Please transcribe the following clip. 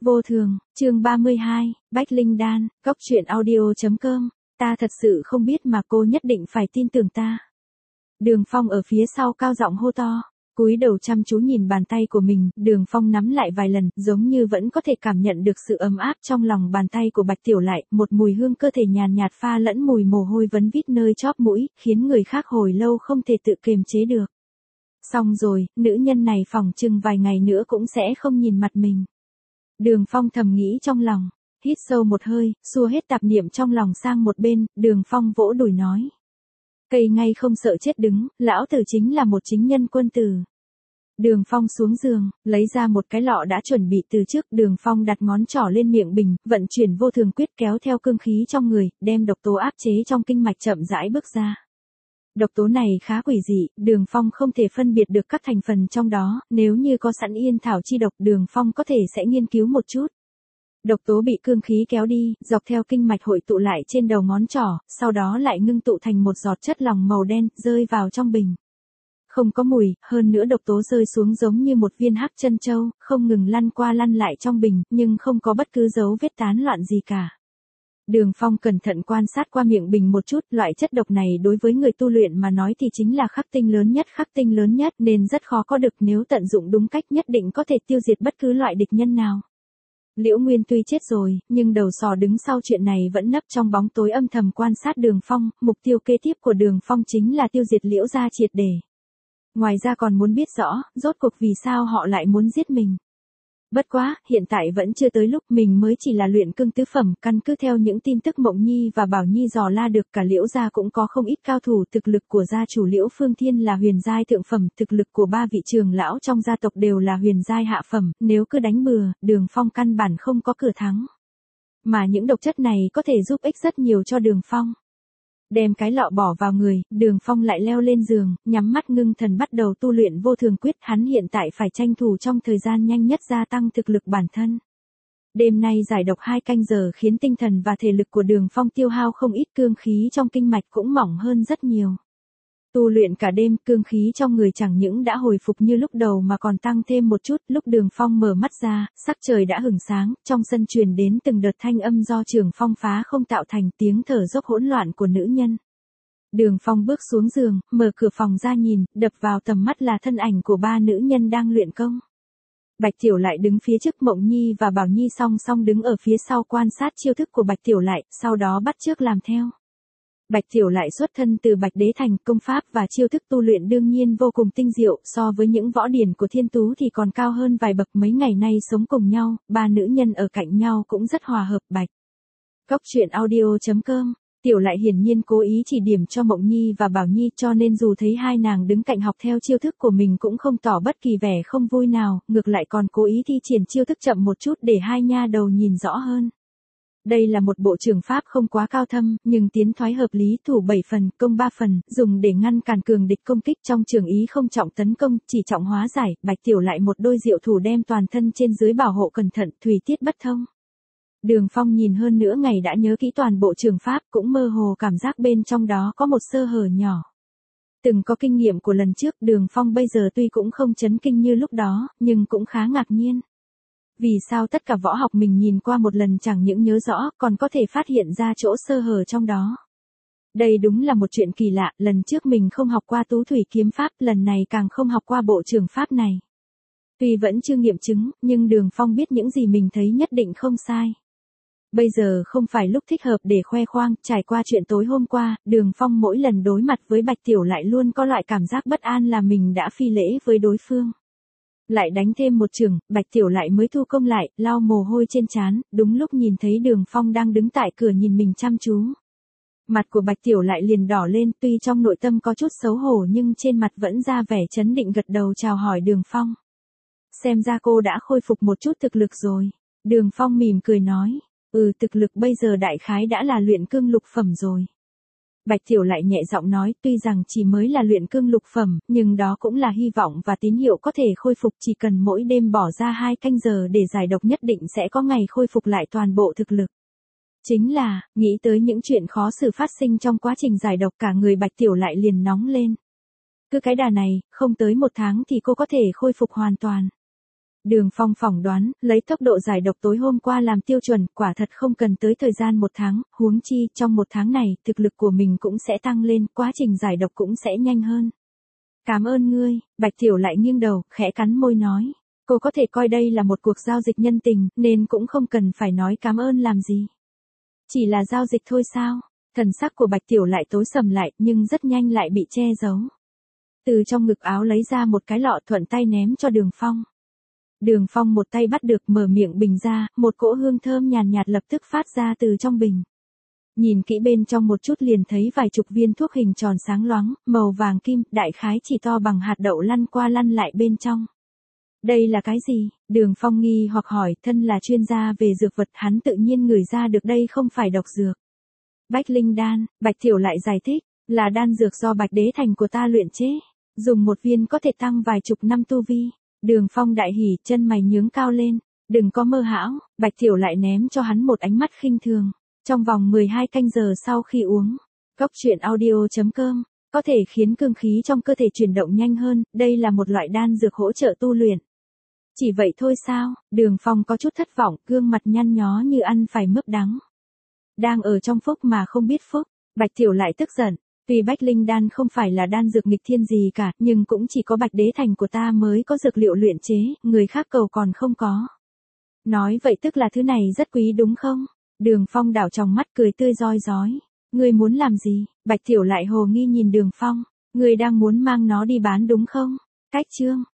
Vô thường, chương 32, Bách Linh Đan, Cốc truyện audio.com, ta thật sự không biết mà cô nhất định phải tin tưởng ta. Đường Phong ở phía sau cao giọng hô to, cúi đầu chăm chú nhìn bàn tay của mình, Đường Phong nắm lại vài lần, giống như vẫn có thể cảm nhận được sự ấm áp trong lòng bàn tay của Bạch Tiểu Lại, một mùi hương cơ thể nhàn nhạt pha lẫn mùi mồ hôi vấn vít nơi chóp mũi, khiến người khác hồi lâu không thể tự kiềm chế được. Xong rồi, nữ nhân này phỏng chừng vài ngày nữa cũng sẽ không nhìn mặt mình. Đường Phong thầm nghĩ trong lòng, hít sâu một hơi, xua hết tạp niệm trong lòng sang một bên, Đường Phong vỗ đùi nói. Cây ngay không sợ chết đứng, lão tử chính là một chính nhân quân tử. Đường Phong xuống giường, lấy ra một cái lọ đã chuẩn bị từ trước, Đường Phong đặt ngón trỏ lên miệng bình, vận chuyển vô thường quyết kéo theo cương khí trong người, đem độc tố áp chế trong kinh mạch chậm rãi bước ra. Độc tố này khá quỷ dị, Đường Phong không thể phân biệt được các thành phần trong đó, nếu như có sẵn yên thảo chi độc, Đường Phong có thể sẽ nghiên cứu một chút. Độc tố bị cương khí kéo đi, dọc theo kinh mạch hội tụ lại trên đầu ngón trỏ, sau đó lại ngưng tụ thành một giọt chất lỏng màu đen, rơi vào trong bình. Không có mùi, hơn nữa độc tố rơi xuống giống như một viên hắc chân châu, không ngừng lăn qua lăn lại trong bình, nhưng không có bất cứ dấu vết tán loạn gì cả. Đường Phong cẩn thận quan sát qua miệng bình một chút, loại chất độc này đối với người tu luyện mà nói thì chính là khắc tinh lớn nhất nên rất khó có được, nếu tận dụng đúng cách nhất định có thể tiêu diệt bất cứ loại địch nhân nào. Liễu Nguyên tuy chết rồi, nhưng đầu sò đứng sau chuyện này vẫn nấp trong bóng tối âm thầm quan sát Đường Phong, mục tiêu kế tiếp của Đường Phong chính là tiêu diệt Liễu gia triệt để. Ngoài ra còn muốn biết rõ, rốt cuộc vì sao họ lại muốn giết mình. Bất quá, hiện tại vẫn chưa tới lúc, mình mới chỉ là luyện cương tứ phẩm, căn cứ theo những tin tức Mộng Nhi và Bảo Nhi dò la được, cả Liễu gia cũng có không ít cao thủ, thực lực của gia chủ Liễu Phương Thiên là huyền giai thượng phẩm, thực lực của ba vị trưởng lão trong gia tộc đều là huyền giai hạ phẩm, nếu cứ đánh bừa, Đường Phong căn bản không có cửa thắng. Mà những độc chất này có thể giúp ích rất nhiều cho Đường Phong. Đem cái lọ bỏ vào người, Đường Phong lại leo lên giường, nhắm mắt ngưng thần bắt đầu tu luyện vô thường quyết, hắn hiện tại phải tranh thủ trong thời gian nhanh nhất gia tăng thực lực bản thân. Đêm nay giải độc 2 canh giờ khiến tinh thần và thể lực của Đường Phong tiêu hao không ít, cương khí trong kinh mạch cũng mỏng hơn rất nhiều. Tu luyện cả đêm, cương khí trong người chẳng những đã hồi phục như lúc đầu mà còn tăng thêm một chút, lúc Đường Phong mở mắt ra, sắc trời đã hửng sáng, trong sân truyền đến từng đợt thanh âm do Trường Phong phá không tạo thành, tiếng thở dốc hỗn loạn của nữ nhân. Đường Phong bước xuống giường, mở cửa phòng ra nhìn, đập vào tầm mắt là thân ảnh của 3 nữ nhân đang luyện công. Bạch Tiểu Lại đứng phía trước, Mộng Nhi và Bảo Nhi song song đứng ở phía sau quan sát chiêu thức của Bạch Tiểu Lại, sau đó bắt chước làm theo. Bạch Tiểu Lại xuất thân từ Bạch Đế Thành, công pháp và chiêu thức tu luyện đương nhiên vô cùng tinh diệu, so với những võ điển của Thiên Tú thì còn cao hơn vài bậc. Mấy ngày nay sống cùng nhau, 3 nữ nhân ở cạnh nhau cũng rất hòa hợp. Bạch Cốc truyện audio.com, Tiểu Lại hiển nhiên cố ý chỉ điểm cho Mộng Nhi và Bảo Nhi, cho nên dù thấy hai nàng đứng cạnh học theo chiêu thức của mình cũng không tỏ bất kỳ vẻ không vui nào, ngược lại còn cố ý thi triển chiêu thức chậm một chút để hai nha đầu nhìn rõ hơn. Đây là một bộ trường pháp không quá cao thâm, nhưng tiến thoái hợp lý, thủ 7 phần, công 3 phần, dùng để ngăn cản cường địch công kích, trong trường ý không trọng tấn công, chỉ trọng hóa giải. Bạch Tiểu Lại một đôi diệu thủ đem toàn thân trên dưới bảo hộ cẩn thận, thủy tiết bất thông. Đường Phong nhìn hơn nửa ngày đã nhớ kỹ toàn bộ trường pháp, cũng mơ hồ cảm giác bên trong đó có một sơ hở nhỏ. Từng có kinh nghiệm của lần trước, Đường Phong bây giờ tuy cũng không chấn kinh như lúc đó, nhưng cũng khá ngạc nhiên. Vì sao tất cả võ học mình nhìn qua một lần chẳng những nhớ rõ, còn có thể phát hiện ra chỗ sơ hở trong đó. Đây đúng là một chuyện kỳ lạ, lần trước mình không học qua tú thủy kiếm pháp, lần này càng không học qua bộ trường pháp này. Tuy vẫn chưa nghiệm chứng, nhưng Đường Phong biết những gì mình thấy nhất định không sai. Bây giờ không phải lúc thích hợp để khoe khoang, trải qua chuyện tối hôm qua, Đường Phong mỗi lần đối mặt với Bạch Tiểu Lại luôn có loại cảm giác bất an là mình đã phi lễ với đối phương. Lại đánh thêm một chưởng, Bạch Tiểu Lại mới thu công lại, lau mồ hôi trên trán, đúng lúc nhìn thấy Đường Phong đang đứng tại cửa nhìn mình chăm chú. Mặt của Bạch Tiểu Lại liền đỏ lên, tuy trong nội tâm có chút xấu hổ nhưng trên mặt vẫn ra vẻ trấn định, gật đầu chào hỏi Đường Phong. Xem ra cô đã khôi phục một chút thực lực rồi. Đường Phong mỉm cười nói, thực lực bây giờ đại khái đã là luyện cương lục phẩm rồi. Bạch Tiểu Lại nhẹ giọng nói, tuy rằng chỉ mới là luyện cương lục phẩm, nhưng đó cũng là hy vọng và tín hiệu có thể khôi phục, chỉ cần mỗi đêm bỏ ra 2 canh giờ để giải độc nhất định sẽ có ngày khôi phục lại toàn bộ thực lực. Chính là, nghĩ tới những chuyện khó xử phát sinh trong quá trình giải độc, cả người Bạch Tiểu Lại liền nóng lên. Cứ cái đà này, không tới 1 tháng thì cô có thể khôi phục hoàn toàn. Đường Phong phỏng đoán, lấy tốc độ giải độc tối hôm qua làm tiêu chuẩn, quả thật không cần tới thời gian 1 tháng, huống chi, trong 1 tháng này, thực lực của mình cũng sẽ tăng lên, quá trình giải độc cũng sẽ nhanh hơn. Cảm ơn ngươi, Bạch Tiểu lại nghiêng đầu, khẽ cắn môi nói. Cô có thể coi đây là một cuộc giao dịch nhân tình, nên cũng không cần phải nói cảm ơn làm gì. Chỉ là giao dịch thôi sao? Thần sắc của Bạch Tiểu lại tối sầm lại, nhưng rất nhanh lại bị che giấu. Từ trong ngực áo lấy ra một cái lọ thuận tay ném cho Đường Phong. Đường Phong một tay bắt được, mở miệng bình ra, một cỗ hương thơm nhàn nhạt lập tức phát ra từ trong bình. Nhìn kỹ bên trong một chút liền thấy vài chục viên thuốc hình tròn sáng loáng, màu vàng kim, đại khái chỉ to bằng hạt đậu lăn qua lăn lại bên trong. Đây là cái gì? Đường Phong nghi hoặc hỏi, thân là chuyên gia về dược vật, hắn tự nhiên ngửi ra được đây không phải độc dược. Bách Linh đan, Bạch Thiểu lại giải thích, là đan dược do Bạch Đế Thành của ta luyện chế, dùng 1 viên có thể tăng vài chục năm tu vi. Đường Phong đại hỉ, chân mày nhướng cao lên, đừng có mơ hão, Bạch Thiểu lại ném cho hắn một ánh mắt khinh thường. Trong vòng 12 canh giờ sau khi uống, Cốc Truyện Audio.com có thể khiến cương khí trong cơ thể chuyển động nhanh hơn, đây là một loại đan dược hỗ trợ tu luyện. Chỉ vậy thôi sao? Đường Phong có chút thất vọng, gương mặt nhăn nhó như ăn phải mướp đắng. Đang ở trong phúc mà không biết phúc, Bạch Thiểu lại tức giận. Tuy Bách Linh đan không phải là đan dược nghịch thiên gì cả, nhưng cũng chỉ có Bạch Đế Thành của ta mới có dược liệu luyện chế, người khác cầu còn không có. Nói vậy tức là thứ này rất quý đúng không? Đường Phong đảo trong mắt cười tươi rói rói. Ngươi muốn làm gì? Bạch Thiểu lại hồ nghi nhìn Đường Phong. Ngươi đang muốn mang nó đi bán đúng không? Cách chương.